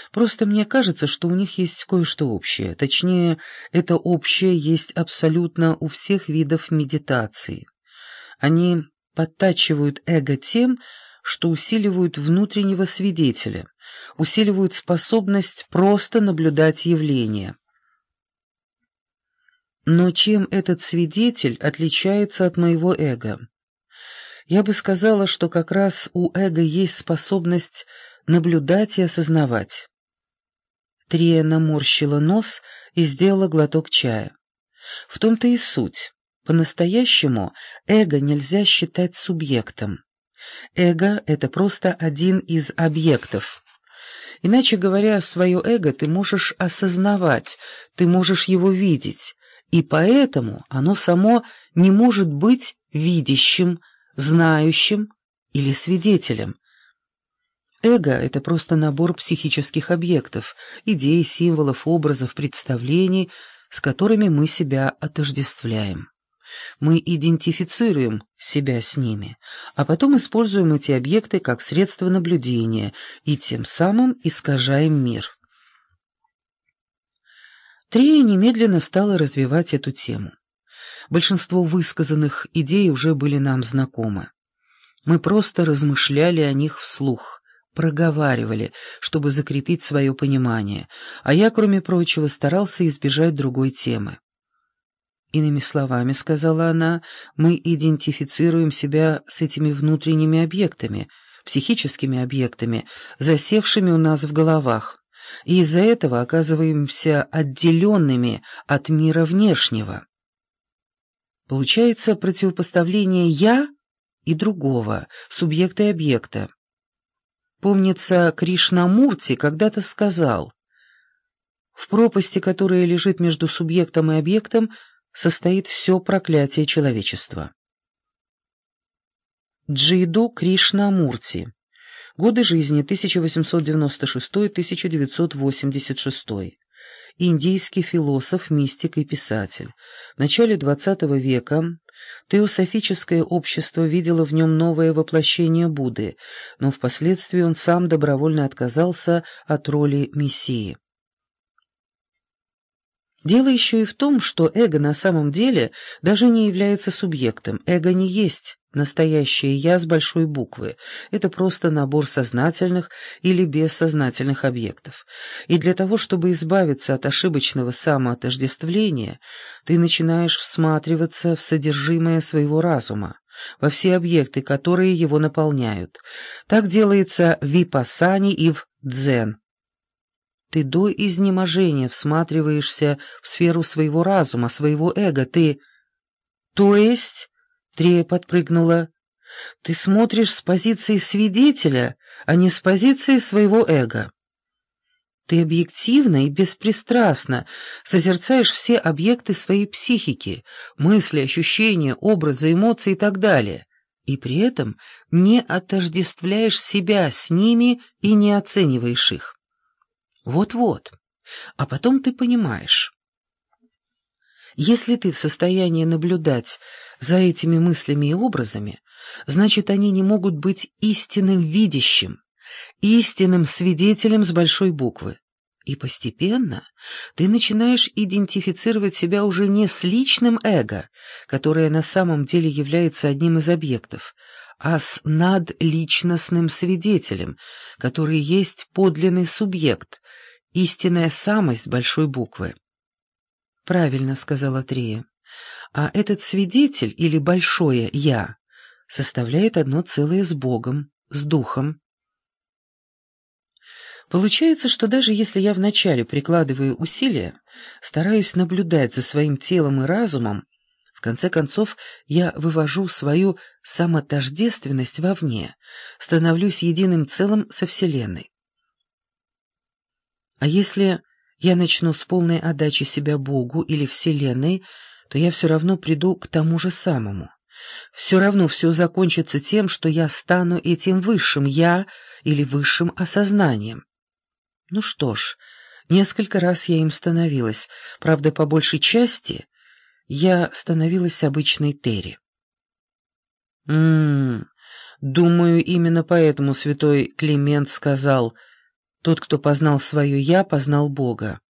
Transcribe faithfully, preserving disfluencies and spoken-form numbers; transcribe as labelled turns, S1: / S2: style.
S1: Просто мне кажется, что у них есть кое-что общее. Точнее, это общее есть абсолютно у всех видов медитации. Они подтачивают эго тем, что усиливают внутреннего свидетеля, усиливают способность просто наблюдать явления. Но чем этот свидетель отличается от моего эго? Я бы сказала, что как раз у эго есть способность наблюдать и осознавать. Трия наморщила нос и сделала глоток чая. В том-то и суть. По-настоящему эго нельзя считать субъектом. Эго — это просто один из объектов. Иначе говоря, свое эго ты можешь осознавать, ты можешь его видеть, и поэтому оно само не может быть видящим, знающим или свидетелем. Эго — это просто набор психических объектов, идей, символов, образов, представлений, с которыми мы себя отождествляем. Мы идентифицируем себя с ними, а потом используем эти объекты как средство наблюдения и тем самым искажаем мир. Трия немедленно стала развивать эту тему. Большинство высказанных идей уже были нам знакомы. Мы просто размышляли о них вслух, проговаривали, чтобы закрепить свое понимание, а я, кроме прочего, старался избежать другой темы. «Иными словами, — сказала она, — мы идентифицируем себя с этими внутренними объектами, психическими объектами, засевшими у нас в головах, и из-за этого оказываемся отделенными от мира внешнего. Получается противопоставление «я» и другого, субъекта и объекта. Помнится, Кришнамурти когда-то сказал: «В пропасти, которая лежит между субъектом и объектом, состоит все проклятие человечества». Джиду Кришнамурти. Годы жизни тысяча восемьсот девяносто шестой — тысяча девятьсот восемьдесят шестой. Индийский философ, мистик и писатель. В начале двадцатого века теософическое общество видело в нем новое воплощение Будды, но впоследствии он сам добровольно отказался от роли мессии. Дело еще и в том, что эго на самом деле даже не является субъектом. Эго не есть настоящее «я» с большой буквы. Это просто набор сознательных или бессознательных объектов. И для того, чтобы избавиться от ошибочного самоотождествления, ты начинаешь всматриваться в содержимое своего разума, во все объекты, которые его наполняют. Так делается в випассане и в дзен. Ты до изнеможения всматриваешься в сферу своего разума, своего эго. Ты... То есть... Трия подпрыгнула. Ты смотришь с позиции свидетеля, а не с позиции своего эго. Ты объективно и беспристрастно созерцаешь все объекты своей психики, мысли, ощущения, образы, эмоции и так далее, и при этом не отождествляешь себя с ними и не оцениваешь их. Вот-вот. А потом ты понимаешь. Если ты в состоянии наблюдать за этими мыслями и образами, значит, они не могут быть истинным видящим, истинным свидетелем с большой буквы. И постепенно ты начинаешь идентифицировать себя уже не с личным эго, которое на самом деле является одним из объектов, а с надличностным свидетелем, который есть подлинный субъект, истинная самость большой буквы. «Правильно», — сказала Трия. «А этот свидетель или большое «я» составляет одно целое с Богом, с Духом». Получается, что даже если я вначале прикладываю усилия, стараюсь наблюдать за своим телом и разумом, в конце концов я вывожу свою самотождественность вовне, становлюсь единым целым со Вселенной. А если я начну с полной отдачи себя Богу или Вселенной, то я все равно приду к тому же самому. Все равно все закончится тем, что я стану этим высшим «я» или высшим осознанием. Ну что ж, несколько раз я им становилась, правда, по большей части я становилась обычной Терри. М-м, думаю, именно поэтому святой Климент сказал: Тот, кто познал свое «я», познал Бога.